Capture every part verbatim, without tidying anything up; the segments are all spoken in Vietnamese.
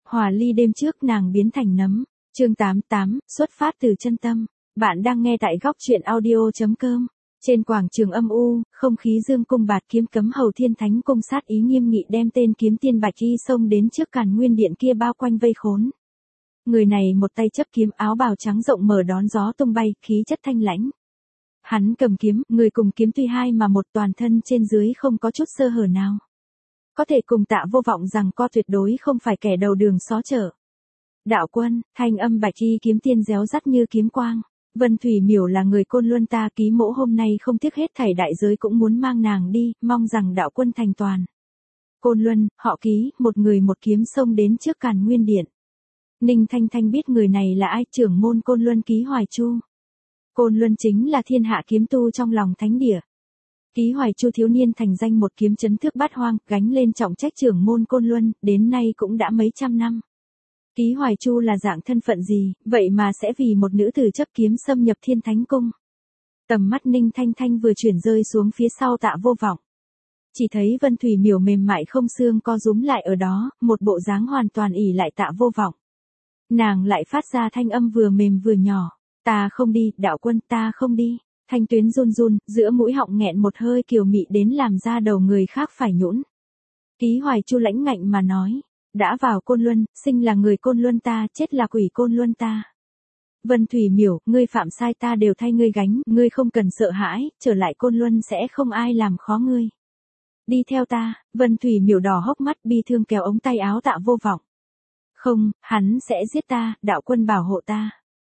Hòa ly đêm trước nàng biến thành nấm. Chương tám mươi tám, xuất phát từ chân tâm. Bạn đang nghe tại góc truyện audio.com. Trên quảng trường âm u, không khí dương cung bạt kiếm cấm hầu thiên thánh cung sát ý nghiêm nghị đem tên kiếm tiên bạch y xông đến trước Càn Nguyên điện kia bao quanh vây khốn. Người này một tay chấp kiếm, áo bào trắng rộng mở đón gió tung bay, khí chất thanh lãnh. Hắn cầm kiếm, người cùng kiếm tuy hai mà một, toàn thân trên dưới không có chút sơ hở nào. Có thể cùng Tạ Vô Vọng rằng co tuyệt đối không phải kẻ đầu đường xó chợ. Đạo quân, thanh âm bạch y kiếm tiên réo rắt như kiếm quang. Vân Thủy Miểu là người Côn Luân ta, Ký Mỗ hôm nay không tiếc hết thảy đại giới cũng muốn mang nàng đi, mong rằng đạo quân thành toàn. Côn Luân, họ Ký, một người một kiếm xông đến trước Càn Nguyên điện. Ninh Thanh Thanh biết người này là ai, trưởng môn Côn Luân Ký Hoài Chu. Côn Luân chính là thiên hạ kiếm tu trong lòng thánh địa. Ký Hoài Chu thiếu niên thành danh một kiếm chấn thước bát hoang, gánh lên trọng trách trưởng môn Côn Luân, đến nay cũng đã mấy trăm năm. Ký Hoài Chu là dạng thân phận gì, vậy mà sẽ vì một nữ tử chấp kiếm xâm nhập Thiên Thánh Cung. Tầm mắt Ninh Thanh Thanh vừa chuyển rơi xuống phía sau Tạ Vô Vọng. Chỉ thấy Vân Thủy Miểu mềm mại không xương co rúm lại ở đó, một bộ dáng hoàn toàn ỷ lại Tạ Vô Vọng. Nàng lại phát ra thanh âm vừa mềm vừa nhỏ, ta không đi, đạo quân, ta không đi. Thanh tuyến run run, giữa mũi họng nghẹn một hơi kiều mị đến làm ra đầu người khác phải nhũn. Ký Hoài Chu lãnh ngạnh mà nói, đã vào Côn Luân, sinh là người Côn Luân ta, chết là quỷ Côn Luân ta. Vân Thủy Miểu, ngươi phạm sai ta đều thay ngươi gánh, ngươi không cần sợ hãi, trở lại Côn Luân sẽ không ai làm khó ngươi. Đi theo ta. Vân Thủy Miểu đỏ hốc mắt bi thương kéo ống tay áo Tạ Vô Vọng. Không, hắn sẽ giết ta, đạo quân bảo hộ ta.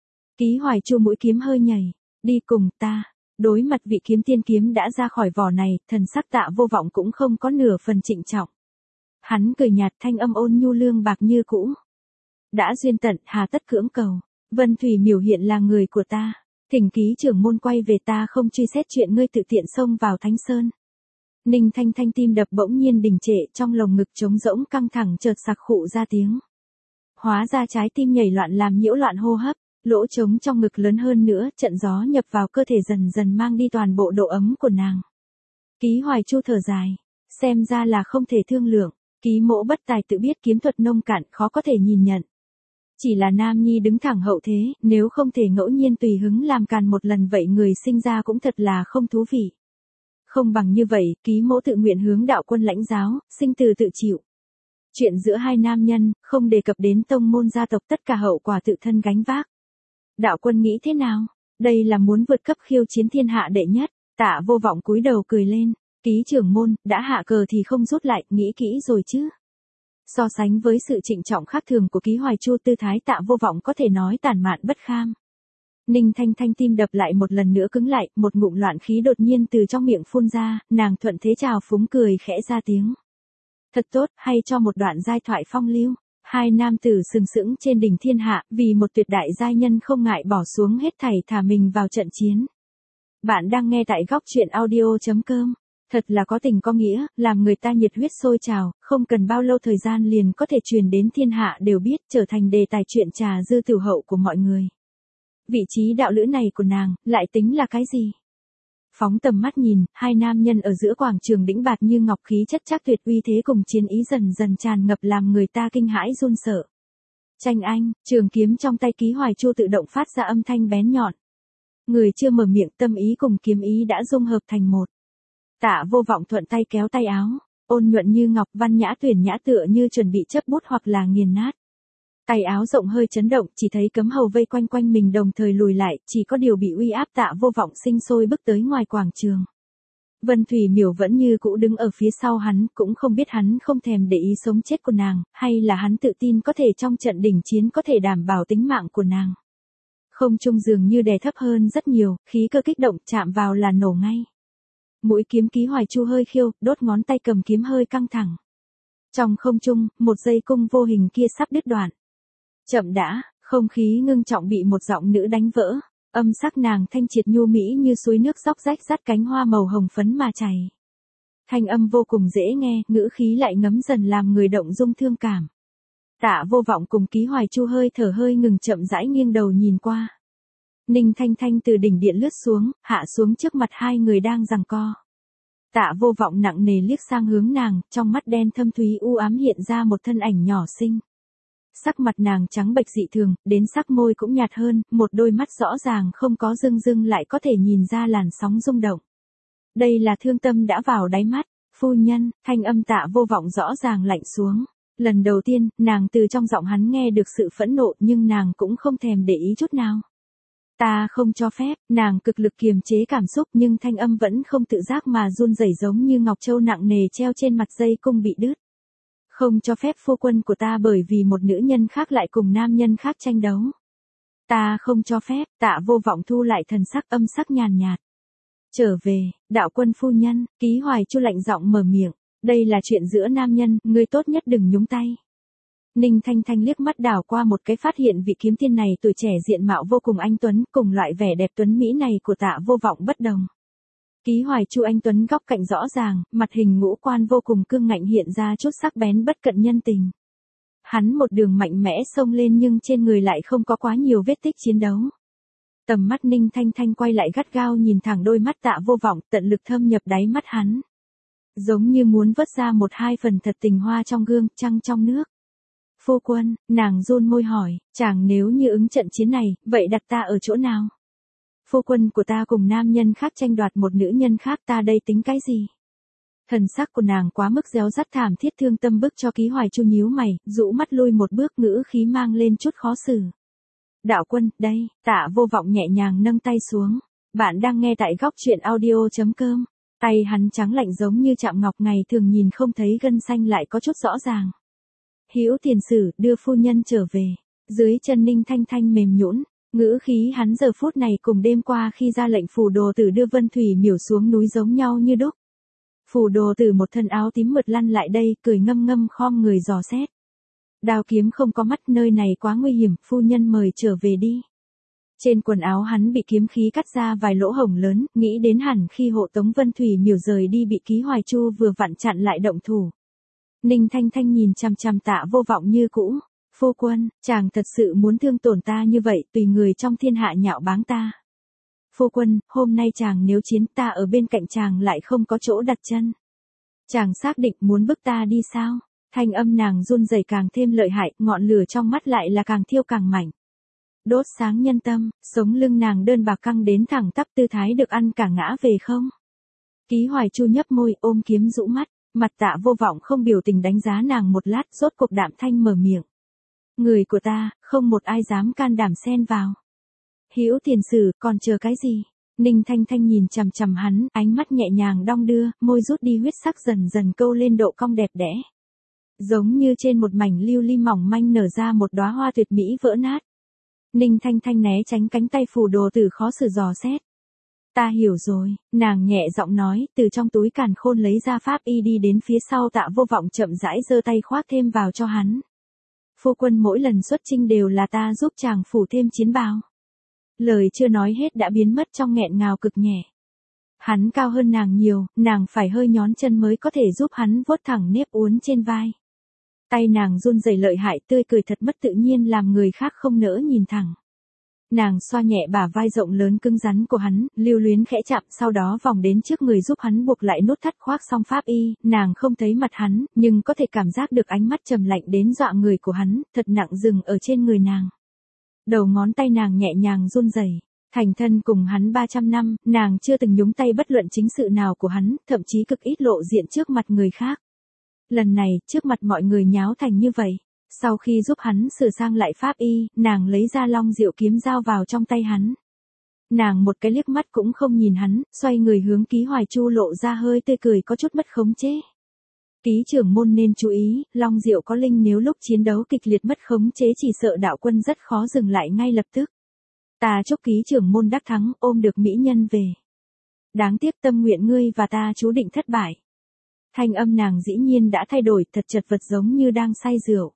Ký Hoài Chu mũi kiếm hơi nhảy, đi cùng ta. Đối mặt vị kiếm tiên kiếm đã ra khỏi vỏ này, thần sắc Tạ Vô Vọng cũng không có nửa phần trịnh trọng. Hắn cười nhạt, thanh âm ôn nhu lương bạc như cũ. Đã duyên tận, hà tất cưỡng cầu. Vân Thủy Miểu hiện là người của ta. Thỉnh Ký trưởng môn quay về, ta không truy xét chuyện ngươi tự tiện xông vào Thánh Sơn. Ninh Thanh Thanh tim đập bỗng nhiên đình trệ, trong lồng ngực trống rỗng căng thẳng chợt sặc khụ ra tiếng. Hóa ra trái tim nhảy loạn làm nhiễu loạn hô hấp, lỗ trống trong ngực lớn hơn nữa, trận gió nhập vào cơ thể dần dần mang đi toàn bộ độ ấm của nàng. Ký Hoài Chu thở dài, xem ra là không thể thương lượng. Ký Mỗ bất tài tự biết, kiếm thuật nông cạn, khó có thể nhìn nhận. Chỉ là nam nhi đứng thẳng hậu thế, nếu không thể ngẫu nhiên tùy hứng làm càn một lần vậy người sinh ra cũng thật là không thú vị. Không bằng như vậy, Ký Mỗ tự nguyện hướng đạo quân lãnh giáo, sinh từ tự chịu. Chuyện giữa hai nam nhân, không đề cập đến tông môn gia tộc, tất cả hậu quả tự thân gánh vác. Đạo quân nghĩ thế nào? Đây là muốn vượt cấp khiêu chiến thiên hạ đệ nhất. Tạ Vô Vọng cúi đầu cười lên. Ký trưởng môn, đã hạ cờ thì không rút lại, nghĩ kỹ rồi chứ. So sánh với sự trịnh trọng khác thường của Ký Hoài Chu, tư thái Tạ Vô Vọng có thể nói tản mạn bất kham. Ninh Thanh Thanh tim đập lại một lần nữa cứng lại, một ngụm loạn khí đột nhiên từ trong miệng phun ra, nàng thuận thế chào phúng cười khẽ ra tiếng. Thật tốt, hay cho một đoạn giai thoại phong lưu. Hai nam tử sừng sững trên đỉnh thiên hạ, vì một tuyệt đại giai nhân không ngại bỏ xuống hết thảy thả mình vào trận chiến. Bạn đang nghe tại góc truyện audio.com. Thật là có tình có nghĩa, làm người ta nhiệt huyết sôi trào, không cần bao lâu thời gian liền có thể truyền đến thiên hạ đều biết, trở thành đề tài chuyện trà dư tiểu hậu của mọi người. Vị trí đạo lữ này của nàng, lại tính là cái gì? Phóng tầm mắt nhìn, hai nam nhân ở giữa quảng trường đĩnh bạt như ngọc, khí chất chắc tuyệt, uy thế cùng chiến ý dần dần tràn ngập làm người ta kinh hãi run sợ. Tranh anh, trường kiếm trong tay Ký Hoài Chu tự động phát ra âm thanh bén nhọn. Người chưa mở miệng, tâm ý cùng kiếm ý đã dung hợp thành một. Tạ Vô Vọng thuận tay kéo tay áo, ôn nhuận như ngọc, văn nhã tuyển nhã, tựa như chuẩn bị chấp bút hoặc là nghiền nát. Tay áo rộng hơi chấn động, chỉ thấy cấm hầu vây quanh quanh mình đồng thời lùi lại, chỉ có điều bị uy áp Tạ Vô Vọng sinh sôi bước tới ngoài quảng trường. Vân Thủy Miểu vẫn như cũ đứng ở phía sau hắn, cũng không biết hắn không thèm để ý sống chết của nàng, hay là hắn tự tin có thể trong trận đỉnh chiến có thể đảm bảo tính mạng của nàng. Không trung dường như đè thấp hơn rất nhiều, khí cơ kích động, chạm vào là nổ ngay. Mũi kiếm Ký Hoài Chu hơi khiêu, đốt ngón tay cầm kiếm hơi căng thẳng. Trong không trung, một dây cung vô hình kia sắp đứt đoạn. Chậm đã, không khí ngưng trọng bị một giọng nữ đánh vỡ, âm sắc nàng thanh triệt nhu mỹ như suối nước róc rách dắt cánh hoa màu hồng phấn mà chảy. Thanh âm vô cùng dễ nghe, ngữ khí lại ngấm dần làm người động dung thương cảm. Tạ Vô Vọng cùng Ký Hoài Chu hơi thở hơi ngừng, chậm rãi nghiêng đầu nhìn qua. Ninh Thanh Thanh từ đỉnh điện lướt xuống, hạ xuống trước mặt hai người đang giằng co. Tạ Vô Vọng nặng nề liếc sang hướng nàng, trong mắt đen thâm thúy u ám hiện ra một thân ảnh nhỏ xinh. Sắc mặt nàng trắng bệch dị thường, đến sắc môi cũng nhạt hơn, một đôi mắt rõ ràng không có rưng rưng lại có thể nhìn ra làn sóng rung động. Đây là thương tâm đã vào đáy mắt. Phu nhân, thanh âm Tạ Vô Vọng rõ ràng lạnh xuống. Lần đầu tiên, nàng từ trong giọng hắn nghe được sự phẫn nộ nhưng nàng cũng không thèm để ý chút nào. Ta không cho phép, nàng cực lực kiềm chế cảm xúc nhưng thanh âm vẫn không tự giác mà run rẩy giống như ngọc châu nặng nề treo trên mặt dây cung bị đứt. Không cho phép phu quân của ta bởi vì một nữ nhân khác lại cùng nam nhân khác tranh đấu. Ta không cho phép, Tạ Vô Vọng thu lại thần sắc âm sắc nhàn nhạt. Trở về, đạo quân phu nhân, Ký Hoài Chu lạnh giọng mở miệng, đây là chuyện giữa nam nhân, ngươi tốt nhất đừng nhúng tay. Ninh Thanh Thanh liếc mắt đảo qua một cái phát hiện vị kiếm tiên này tuổi trẻ diện mạo vô cùng anh tuấn, cùng loại vẻ đẹp tuấn mỹ này của Tạ Vô Vọng bất đồng. Ký Hoài Chu anh tuấn góc cạnh rõ ràng, mặt hình ngũ quan vô cùng cương ngạnh hiện ra chút sắc bén bất cận nhân tình. Hắn một đường mạnh mẽ xông lên nhưng trên người lại không có quá nhiều vết tích chiến đấu. Tầm mắt Ninh Thanh Thanh quay lại gắt gao nhìn thẳng đôi mắt Tạ Vô Vọng, tận lực thâm nhập đáy mắt hắn. Giống như muốn vớt ra một hai phần thật tình hoa trong gương, trăng trong nước. Phu quân, nàng run môi hỏi, chàng nếu như ứng trận chiến này, vậy đặt ta ở chỗ nào? Phu quân của ta cùng nam nhân khác tranh đoạt một nữ nhân khác, ta đây tính cái gì? Thần sắc của nàng quá mức réo rắt thảm thiết, thương tâm bức cho Ký Hoài Chu nhíu mày, rũ mắt lui một bước, ngữ khí mang lên chút khó xử. Đạo quân, đây, Tạ Vô Vọng nhẹ nhàng nâng tay xuống. Bạn đang nghe tại góc truyện audio chấm com. Tay hắn trắng lạnh giống như chạm ngọc, ngày thường nhìn không thấy gân xanh lại có chút rõ ràng. Hữu Tiền Sử, đưa phu nhân trở về. Dưới chân Ninh Thanh Thanh mềm nhũn, ngữ khí hắn giờ phút này cùng đêm qua khi ra lệnh phù đồ tử đưa Vân Thủy Miểu xuống núi giống nhau như đúc. Phù đồ tử một thân áo tím mượt lăn lại đây, cười ngâm ngâm khom người dò xét. Đao kiếm không có mắt, nơi này quá nguy hiểm, phu nhân mời trở về đi. Trên quần áo hắn bị kiếm khí cắt ra vài lỗ hổng lớn, nghĩ đến hẳn khi hộ tống Vân Thủy Miểu rời đi bị Ký Hoài Chu vừa vặn chặn lại động thủ. Ninh Thanh Thanh nhìn chằm chằm Tạ Vô Vọng như cũ. Phu quân, chàng thật sự muốn thương tổn ta như vậy, tùy người trong thiên hạ nhạo báng ta. Phu quân, hôm nay chàng nếu chiến, ta ở bên cạnh chàng lại không có chỗ đặt chân. Chàng xác định muốn bức ta đi sao? Thanh âm nàng run rẩy càng thêm lợi hại, ngọn lửa trong mắt lại là càng thiêu càng mạnh. Đốt sáng nhân tâm, sống lưng nàng đơn bạc căng đến thẳng tắp, tư thái được ăn cả ngã về không. Ký Hoài Chu nhấp môi, ôm kiếm rũ mắt, mặt Tạ Vô Vọng không biểu tình đánh giá nàng một lát, rốt cục đạm thanh mở miệng. Người của ta, không một ai dám can đảm xen vào. Hữu Tiền Sử, còn chờ cái gì? Ninh Thanh Thanh nhìn chằm chằm hắn, ánh mắt nhẹ nhàng đong đưa, môi rút đi huyết sắc dần dần câu lên độ cong đẹp đẽ. Giống như trên một mảnh lưu ly mỏng manh nở ra một đóa hoa tuyệt mỹ vỡ nát. Ninh Thanh Thanh né tránh cánh tay phù đồ tử khó xử dò xét. Ta hiểu rồi, nàng nhẹ giọng nói, từ trong túi càn khôn lấy ra pháp y đi đến phía sau Tạ Vô Vọng chậm rãi giơ tay khoác thêm vào cho hắn. Phu quân mỗi lần xuất chinh đều là ta giúp chàng phủ thêm chiến bào. Lời chưa nói hết đã biến mất trong nghẹn ngào cực nhẹ. Hắn cao hơn nàng nhiều, nàng phải hơi nhón chân mới có thể giúp hắn vuốt thẳng nếp uốn trên vai. Tay nàng run rẩy lợi hại, tươi cười thật mất tự nhiên làm người khác không nỡ nhìn thẳng. Nàng xoa nhẹ bả vai rộng lớn cứng rắn của hắn, lưu luyến khẽ chạm, sau đó vòng đến trước người giúp hắn buộc lại nút thắt khoác xong pháp y, nàng không thấy mặt hắn, nhưng có thể cảm giác được ánh mắt trầm lạnh đến dọa người của hắn, thật nặng dừng ở trên người nàng. Đầu ngón tay nàng nhẹ nhàng run rẩy. Thành thân cùng hắn ba trăm năm, nàng chưa từng nhúng tay bất luận chính sự nào của hắn, thậm chí cực ít lộ diện trước mặt người khác. Lần này, trước mặt mọi người nháo thành như vậy. Sau khi giúp hắn sửa sang lại pháp y, nàng lấy ra long diệu kiếm giao vào trong tay hắn. Nàng một cái liếc mắt cũng không nhìn hắn, xoay người hướng Ký Hoài Chu lộ ra hơi tươi cười có chút mất khống chế. Ký trưởng môn nên chú ý, long diệu có linh, nếu lúc chiến đấu kịch liệt mất khống chế chỉ sợ đạo quân rất khó dừng lại ngay lập tức. Ta chúc Ký trưởng môn đắc thắng, ôm được mỹ nhân về. Đáng tiếc tâm nguyện ngươi và ta chú định thất bại. Thanh âm nàng dĩ nhiên đã thay đổi, thật chật vật giống như đang say rượu.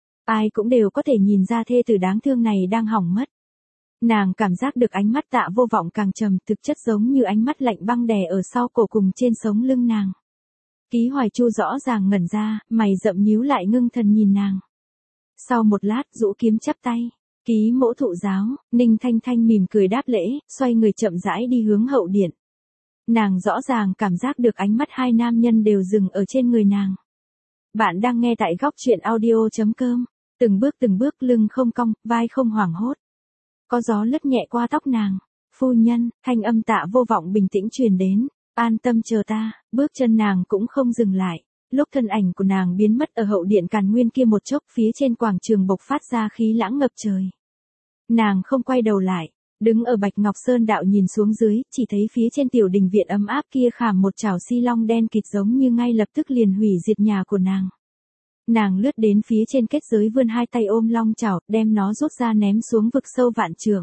Ai cũng đều có thể nhìn ra thê tử đáng thương này đang hỏng mất. Nàng cảm giác được ánh mắt Tạ Vô Vọng càng trầm, thực chất giống như ánh mắt lạnh băng đè ở sau cổ cùng trên sống lưng nàng. Ký Hoài Chu rõ ràng ngẩn ra, mày rậm nhíu lại ngưng thần nhìn nàng. Sau một lát rũ kiếm chắp tay. Ký mỗ thụ giáo, Ninh Thanh Thanh mỉm cười đáp lễ, xoay người chậm rãi đi hướng hậu điện. Nàng rõ ràng cảm giác được ánh mắt hai nam nhân đều dừng ở trên người nàng. Bạn đang nghe tại góc truyện audio chấm com. Từng bước từng bước lưng không cong, vai không hoảng hốt. Có gió lướt nhẹ qua tóc nàng. Phu nhân, thanh âm Tạ Vô Vọng bình tĩnh truyền đến. An tâm chờ ta, bước chân nàng cũng không dừng lại. Lúc thân ảnh của nàng biến mất ở hậu điện Càn Nguyên kia một chốc, phía trên quảng trường bộc phát ra khí lãng ngập trời. Nàng không quay đầu lại, đứng ở Bạch Ngọc Sơn đạo nhìn xuống dưới, chỉ thấy phía trên tiểu đình viện ấm áp kia khảm một chảo si long đen kịt giống như ngay lập tức liền hủy diệt nhà của nàng. Nàng lướt đến phía trên kết giới vươn hai tay ôm long chảo, đem nó rút ra ném xuống vực sâu vạn trượng.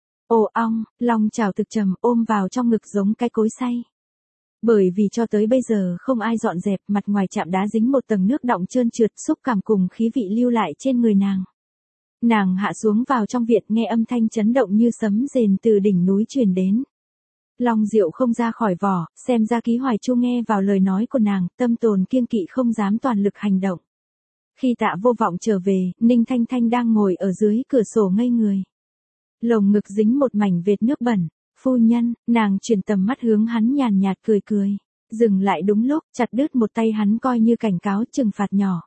Ồ ong, long chảo thực trầm ôm vào trong ngực giống cái cối xay. Bởi vì cho tới bây giờ không ai dọn dẹp, mặt ngoài chạm đá dính một tầng nước đọng trơn trượt, xúc cảm cùng khí vị lưu lại trên người nàng. Nàng hạ xuống vào trong viện, nghe âm thanh chấn động như sấm rền từ đỉnh núi truyền đến. Long Diệu không ra khỏi vỏ, xem ra Ký Hoài Chu nghe vào lời nói của nàng, tâm tồn kiêng kỵ không dám toàn lực hành động. Khi Tạ Vô Vọng trở về, Ninh Thanh Thanh đang ngồi ở dưới cửa sổ ngây người. Lồng ngực dính một mảnh vệt nước bẩn. Phu nhân, nàng chuyển tầm mắt hướng hắn nhàn nhạt cười cười. Dừng lại đúng lúc, chặt đứt một tay hắn coi như cảnh cáo trừng phạt nhỏ.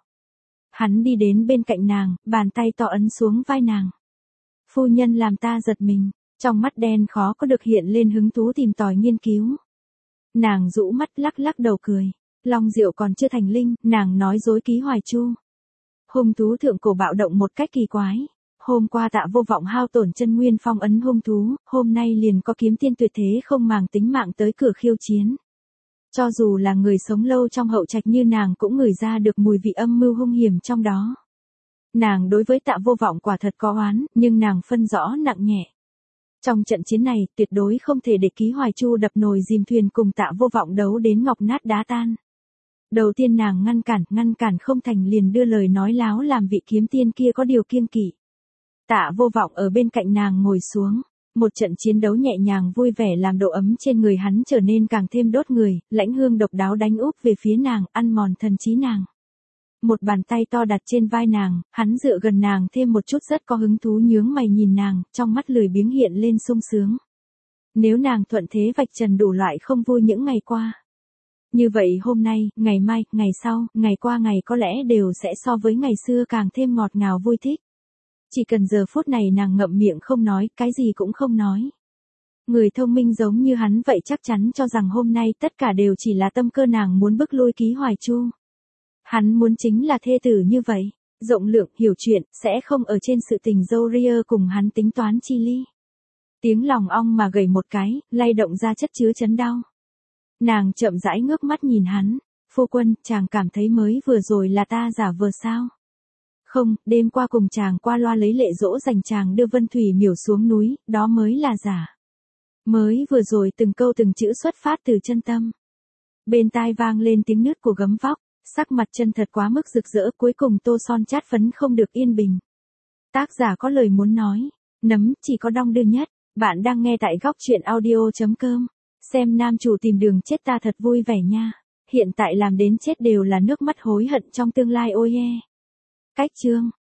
Hắn đi đến bên cạnh nàng, bàn tay to ấn xuống vai nàng. Phu nhân làm ta giật mình, trong mắt đen khó có được hiện lên hứng thú tìm tòi nghiên cứu. Nàng rũ mắt lắc lắc đầu cười. Long Diệu còn chưa thành linh, nàng nói dối Ký Hoài Chu. Hung thú thượng cổ bạo động một cách kỳ quái. Hôm qua Tạ Vô Vọng hao tổn chân nguyên phong ấn hung thú, hôm nay liền có kiếm tiên tuyệt thế không màng tính mạng tới cửa khiêu chiến. Cho dù là người sống lâu trong hậu trạch như nàng cũng ngửi ra được mùi vị âm mưu hung hiểm trong đó. Nàng đối với Tạ Vô Vọng quả thật có oán, nhưng nàng phân rõ nặng nhẹ. Trong trận chiến này, tuyệt đối không thể để Ký Hoài Chu đập nồi dìm thuyền cùng Tạ Vô Vọng đấu đến ngọc nát đá tan. Đầu tiên nàng ngăn cản, ngăn cản không thành liền đưa lời nói láo làm vị kiếm tiên kia có điều kiêng kỵ. Tạ Vô Vọng ở bên cạnh nàng ngồi xuống, một trận chiến đấu nhẹ nhàng vui vẻ làm độ ấm trên người hắn trở nên càng thêm đốt người, lãnh hương độc đáo đánh úp về phía nàng, ăn mòn thần trí nàng. Một bàn tay to đặt trên vai nàng, hắn dựa gần nàng thêm một chút rất có hứng thú nhướng mày nhìn nàng, trong mắt lười biếng hiện lên sung sướng. Nếu nàng thuận thế vạch trần đủ loại không vui những ngày qua. Như vậy hôm nay, ngày mai, ngày sau, ngày qua ngày có lẽ đều sẽ so với ngày xưa càng thêm ngọt ngào vui thích. Chỉ cần giờ phút này nàng ngậm miệng không nói, cái gì cũng không nói. Người thông minh giống như hắn vậy chắc chắn cho rằng hôm nay tất cả đều chỉ là tâm cơ nàng muốn bức lui Ký Hoài Chu. Hắn muốn chính là thê tử như vậy, rộng lượng, hiểu chuyện, sẽ không ở trên sự tình dâu ria cùng hắn tính toán chi ly. Tiếng lòng ong mà gầy một cái, lay động ra chất chứa chấn đau. Nàng chậm rãi ngước mắt nhìn hắn, phu quân, chàng cảm thấy mới vừa rồi là ta giả vờ sao? Không, đêm qua cùng chàng qua loa lấy lệ dỗ dành chàng đưa Vân Thủy Miểu xuống núi, đó mới là giả. Mới vừa rồi từng câu từng chữ xuất phát từ chân tâm. Bên tai vang lên tiếng nứt của gấm vóc, sắc mặt chân thật quá mức rực rỡ, cuối cùng tô son chát phấn không được yên bình. Tác giả có lời muốn nói, nấm chỉ có đong đưa nhất, bạn đang nghe tại góc truyện audio chấm com. Xem nam chủ tìm đường chết ta thật vui vẻ nha. Hiện tại làm đến chết đều là nước mắt hối hận trong tương lai ôi e. Cách chương